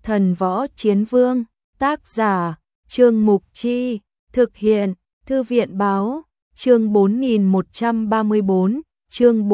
Thần Võ Chiến Vương, tác giả, Trương Mục Chi, thực hiện, Thư viện Báo, chương 4134, chương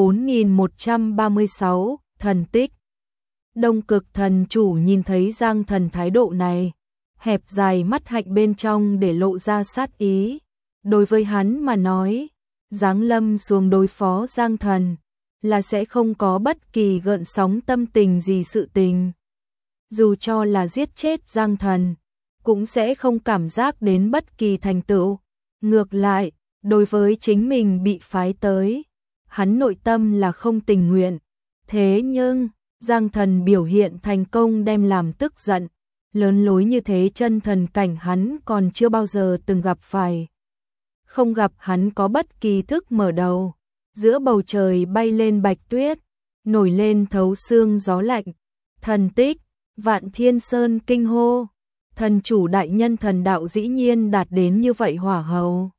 4136, thần tích. Đông Cực Thần Chủ nhìn thấy Giang Thần thái độ này, hẹp dài mắt hạnh bên trong để lộ ra sát ý. Đối với hắn mà nói, giáng lâm xuống đối phó Giang Thần là sẽ không có bất kỳ gợn sóng tâm tình gì sự tình. Dù cho là giết chết Giang Thần, cũng sẽ không cảm giác đến bất kỳ thành tựu. Ngược lại, đối với chính mình bị phái tới, hắn nội tâm là không tình nguyện. Thế nhưng, Giang Thần biểu hiện thành công đem làm tức giận. Lớn lối như thế chân thần cảnh hắn còn chưa bao giờ từng gặp phải. Không gặp hắn có bất kỳ thức mở đầu. Giữa bầu trời bay lên bạch tuyết, nổi lên thấu xương gió lạnh. Thần tích, Vạn Thiên Sơn kinh hô. Thần chủ đại nhân thần đạo dĩ nhiên đạt đến như vậy hỏa hầu.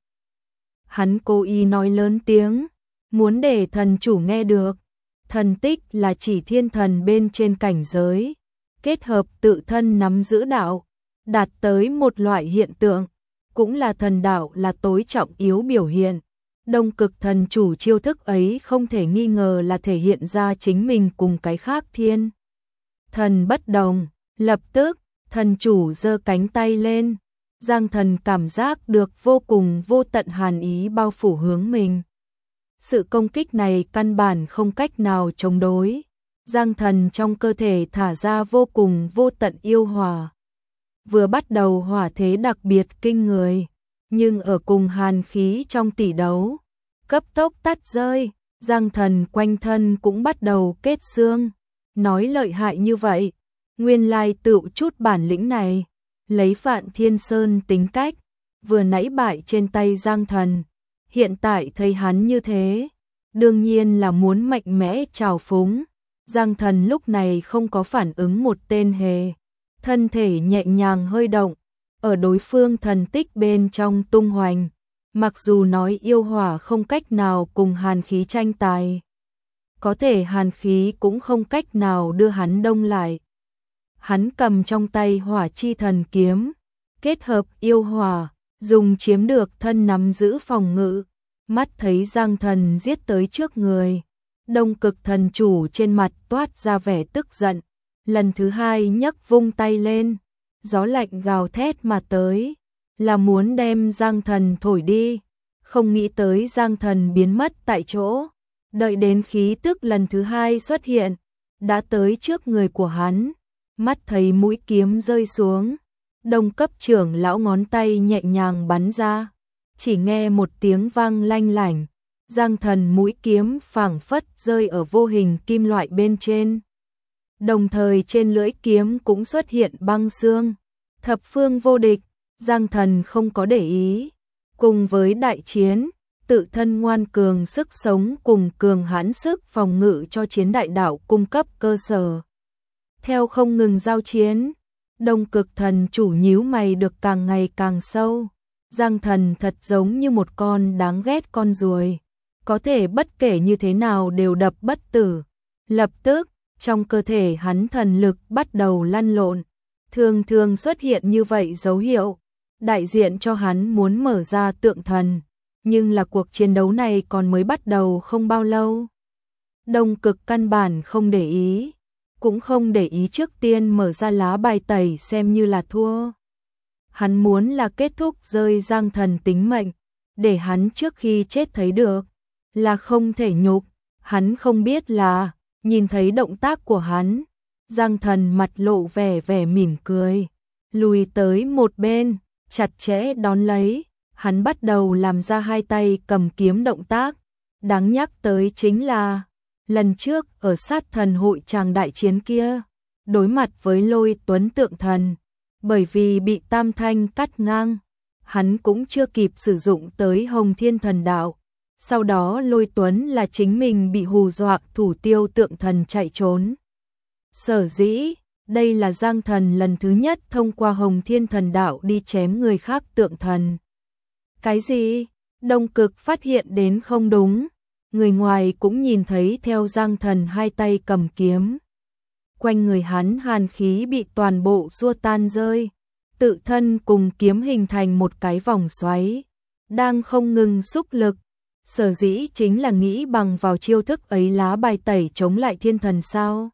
Hắn cố ý nói lớn tiếng, muốn để thần chủ nghe được. Thần tích là chỉ thiên thần bên trên cảnh giới, kết hợp tự thân nắm giữ đạo, đạt tới một loại hiện tượng, cũng là thần đạo là tối trọng yếu biểu hiện. Đông Cực Thần Chủ chiêu thức ấy không thể nghi ngờ là thể hiện ra chính mình cùng cái khác thiên thần bất đồng. Lập tức, thần chủ giơ cánh tay lên, Giang Thần cảm giác được vô cùng vô tận hàn ý bao phủ hướng mình. Sự công kích này căn bản không cách nào chống đối. Giang Thần trong cơ thể thả ra vô cùng vô tận yêu hỏa. Vừa bắt đầu hỏa thế đặc biệt kinh người, nhưng ở cùng hàn khí trong tỷ đấu, cấp tốc tắt rơi, Giang Thần quanh thân cũng bắt đầu kết xương. Nói lợi hại như vậy, nguyên lai tựu chút bản lĩnh này, lấy Vạn Thiên Sơn tính cách, vừa nãy bại trên tay Giang Thần, hiện tại thấy hắn như thế, đương nhiên là muốn mạnh mẽ trào phúng. Giang Thần lúc này không có phản ứng một tên hề, thân thể nhẹ nhàng hơi động, ở đối phương thần tích bên trong tung hoành. Mặc dù nói yêu hỏa không cách nào cùng hàn khí tranh tài, có thể hàn khí cũng không cách nào đưa hắn đông lại. Hắn cầm trong tay Hỏa Chi Thần kiếm, kết hợp yêu hỏa, dùng chiếm được thân nắm giữ phòng ngự. Mắt thấy Giang Thần giết tới trước người, Đông Cực Thần Chủ trên mặt toát ra vẻ tức giận, lần thứ hai nhấc vung tay lên, gió lạnh gào thét mà tới, là muốn đem Giang Thần thổi đi. Không nghĩ tới Giang Thần biến mất tại chỗ, đợi đến khí tức lần thứ hai xuất hiện, đã tới trước người của hắn. Mắt thấy mũi kiếm rơi xuống, Đông Cấp trưởng lão ngón tay nhẹ nhàng bắn ra, chỉ nghe một tiếng vang lanh lảnh, Giang Thần mũi kiếm phảng phất rơi ở vô hình kim loại bên trên. Đồng thời trên lưỡi kiếm cũng xuất hiện băng xương, thập phương vô địch. Giang Thần không có để ý, cùng với đại chiến, tự thân ngoan cường sức sống cùng cường hãn sức phòng ngự cho chiến đại đạo cung cấp cơ sở. Theo không ngừng giao chiến, Đông Cực Thần Chủ nhíu mày được càng ngày càng sâu. Giang Thần thật giống như một con đáng ghét con ruồi, có thể bất kể như thế nào đều đập bất tử. Lập tức, trong cơ thể hắn thần lực bắt đầu lăn lộn, thường thường xuất hiện như vậy dấu hiệu, đại diện cho hắn muốn mở ra tượng thần. Nhưng là cuộc chiến đấu này còn mới bắt đầu không bao lâu. Đông Cực căn bản không để ý, cũng không để ý trước tiên mở ra lá bài tẩy xem như là thua. Hắn muốn là kết thúc rơi Giang Thần tính mệnh, để hắn trước khi chết thấy được, là không thể nhục. Hắn không biết là, nhìn thấy động tác của hắn, Giang Thần mặt lộ vẻ mỉm cười, lùi tới một bên, chặt chẽ đón lấy. Hắn bắt đầu làm ra hai tay cầm kiếm động tác. Đáng nhắc tới chính là, lần trước ở sát thần hội tràng đại chiến kia, đối mặt với Lôi Tuấn tượng thần, bởi vì bị Tam Thanh cắt ngang, hắn cũng chưa kịp sử dụng tới Hồng Thiên Thần Đạo. Sau đó Lôi Tuấn là chính mình bị hù dọa thủ tiêu tượng thần chạy trốn. Sở dĩ, đây là Giang Thần lần thứ nhất thông qua Hồng Thiên Thần Đạo đi chém người khác tượng thần. Cái gì? Đông Cực phát hiện đến không đúng. Người ngoài cũng nhìn thấy theo Giang Thần hai tay cầm kiếm. quanh người hắn hàn khí bị toàn bộ xua tan rơi, tự thân cùng kiếm hình thành một cái vòng xoáy, đang không ngừng xúc lực. Sở dĩ chính là nghĩ bằng vào chiêu thức ấy lá bài tẩy chống lại thiên thần sao.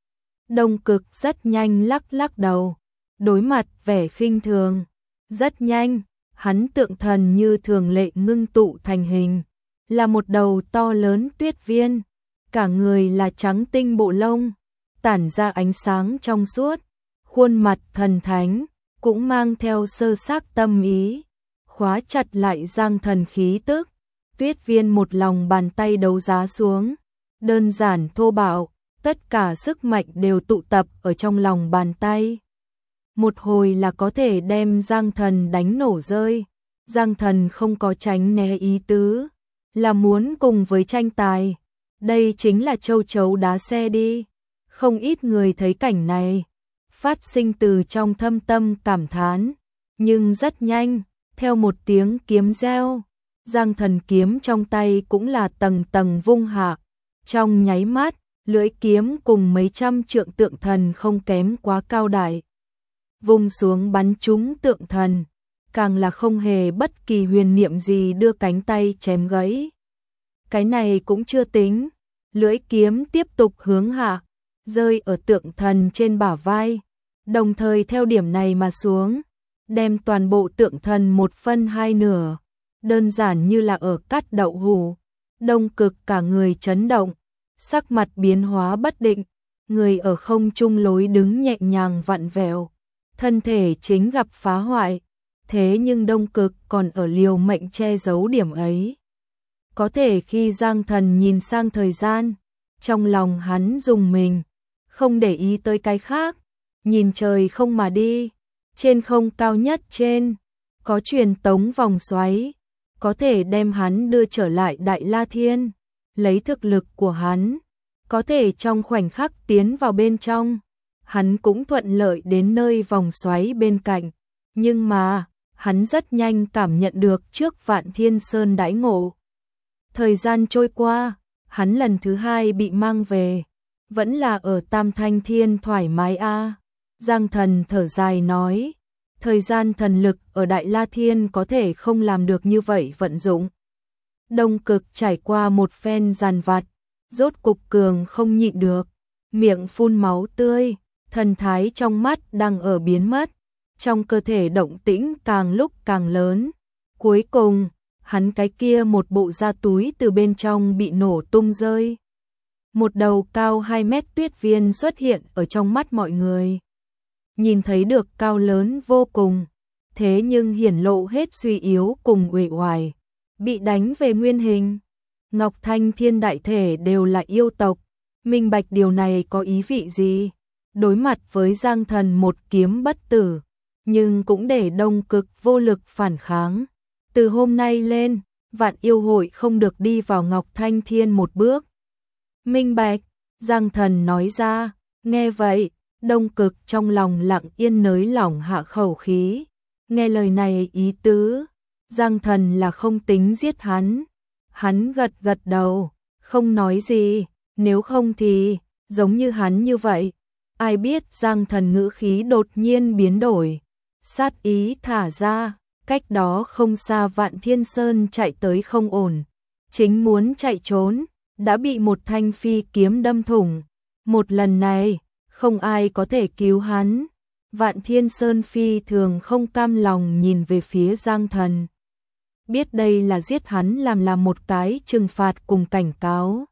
Đông Cực rất nhanh lắc lắc đầu, đối mặt vẻ khinh thường. Rất nhanh, hắn tượng thần như thường lệ ngưng tụ thành hình, là một đầu to lớn tuyết viên, cả người là trắng tinh bộ lông, tản ra ánh sáng trong suốt, khuôn mặt thần thánh, cũng mang theo sơ xác tâm ý, khóa chặt lại Giang Thần khí tức. Tuyết viên một lòng bàn tay đấu giá xuống, đơn giản thô bạo, tất cả sức mạnh đều tụ tập ở trong lòng bàn tay. Một hồi là có thể đem Giang Thần đánh nổ rơi. Giang Thần không có tránh né ý tứ, là muốn cùng với tranh tài. Đây chính là châu chấu đá xe đi. Không ít người thấy cảnh này, phát sinh từ trong thâm tâm cảm thán. Nhưng rất nhanh, theo một tiếng kiếm reo, Giang Thần kiếm trong tay cũng là tầng tầng vung hạ. Trong nháy mắt, lưỡi kiếm cùng mấy trăm trượng tượng thần không kém quá cao đại, vung xuống bắn trúng tượng thần, càng là không hề bất kỳ huyền niệm gì đưa cánh tay chém gãy. Cái này cũng chưa tính, lưỡi kiếm tiếp tục hướng hạ, rơi ở tượng thần trên bả vai, đồng thời theo điểm này mà xuống, đem toàn bộ tượng thần một phân hai nửa, đơn giản như là ở cắt đậu hũ. Đông Cực cả người chấn động, sắc mặt biến hóa bất định, người ở không trung lối đứng nhẹ nhàng vặn vẹo, thân thể chính gặp phá hoại, thế nhưng Đông Cực còn ở liều mệnh che giấu điểm ấy. Có thể khi Giang Thần nhìn sang thời gian, trong lòng hắn rùng mình, không để ý tới cái khác, nhìn trời không mà đi, trên không cao nhất trên, có truyền tống vòng xoáy, có thể đem hắn đưa trở lại Đại La Thiên, lấy thực lực của hắn, có thể trong khoảnh khắc tiến vào bên trong, hắn cũng thuận lợi đến nơi vòng xoáy bên cạnh, nhưng mà, hắn rất nhanh cảm nhận được trước Vạn Thiên Sơn đãi ngộ. Thời gian trôi qua, hắn lần thứ hai bị mang về, vẫn là ở Tam Thanh Thiên thoải mái a. Giang Thần thở dài nói, thời gian thần lực ở Đại La Thiên có thể không làm được như vậy vận dụng. Đông Cực trải qua một phen giàn vặt, rốt cục cường không nhịn được, miệng phun máu tươi, thần thái trong mắt đang ở biến mất, trong cơ thể động tĩnh càng lúc càng lớn. Cuối cùng, hắn cái kia một bộ da túi từ bên trong bị nổ tung rơi. Một đầu cao 2 mét tuyết viên xuất hiện ở trong mắt mọi người. Nhìn thấy được cao lớn vô cùng, thế nhưng hiển lộ hết suy yếu cùng uể oải, bị đánh về nguyên hình. Ngọc Thanh Thiên đại thể đều là yêu tộc, minh bạch điều này có ý vị gì? Đối mặt với Giang Thần một kiếm bất tử, nhưng cũng để Đông Cực vô lực phản kháng. Từ hôm nay lên, Vạn Yêu Hội không được đi vào Ngọc Thanh Thiên một bước. Minh bạch, Giang Thần nói ra, nghe vậy, Đông Cực trong lòng lặng yên nới lỏng hạ khẩu khí. Nghe lời này ý tứ, Giang Thần là không tính giết hắn. Hắn gật gật đầu, không nói gì, nếu không thì, giống như hắn như vậy. Ai biết Giang Thần ngữ khí đột nhiên biến đổi, sát ý thả ra, cách đó không xa Vạn Thiên Sơn chạy tới không ổn. Chính muốn chạy trốn, đã bị một thanh phi kiếm đâm thủng. Một lần này, không ai có thể cứu hắn. Vạn Thiên Sơn phi thường không cam lòng nhìn về phía Giang Thần. Biết đây là giết hắn làm một cái trừng phạt cùng cảnh cáo.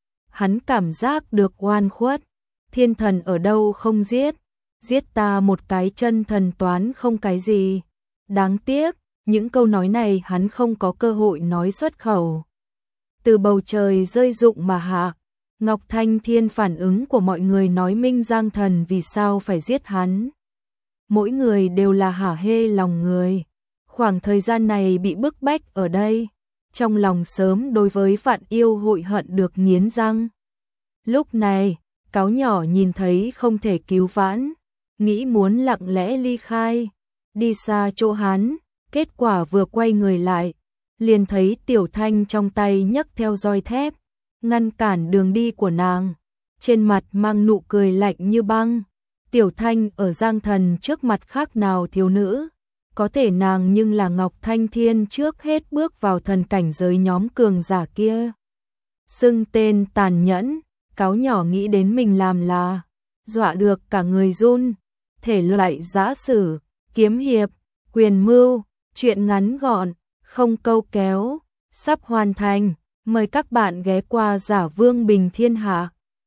Hắn cảm giác được oan khuất. Thiên thần ở đâu không giết, giết ta một cái chân thần toán không cái gì. Đáng tiếc, những câu nói này hắn không có cơ hội nói xuất khẩu. Từ bầu trời rơi rụng mà hạ, Ngọc Thanh Thiên phản ứng của mọi người nói minh Giang Thần vì sao phải giết hắn. Mỗi người đều là hả hê lòng người. Khoảng thời gian này bị bức bách ở đây, trong lòng sớm đối với Vạn Yêu Hội hận được nghiến răng. Lúc này, cáo nhỏ nhìn thấy không thể cứu vãn, nghĩ muốn lặng lẽ ly khai, đi xa chỗ hắn, kết quả vừa quay người lại, liền thấy Tiểu Thanh trong tay nhấc theo roi thép, ngăn cản đường đi của nàng. trên mặt mang nụ cười lạnh như băng. Tiểu Thanh ở Giang Thần trước mặt khác nào thiếu nữ, có thể nàng nhưng là Ngọc Thanh Thiên trước hết bước vào thần cảnh giới nhóm cường giả kia. Xưng tên tàn nhẫn, cáo nhỏ nghĩ đến mình làm là, dọa được cả người run. Thể loại giã sử, kiếm hiệp, quyền mưu, truyện ngắn gọn, không câu kéo, sắp hoàn thành. Mời các bạn ghé qua Giả Vương Bình Thiên Hạ.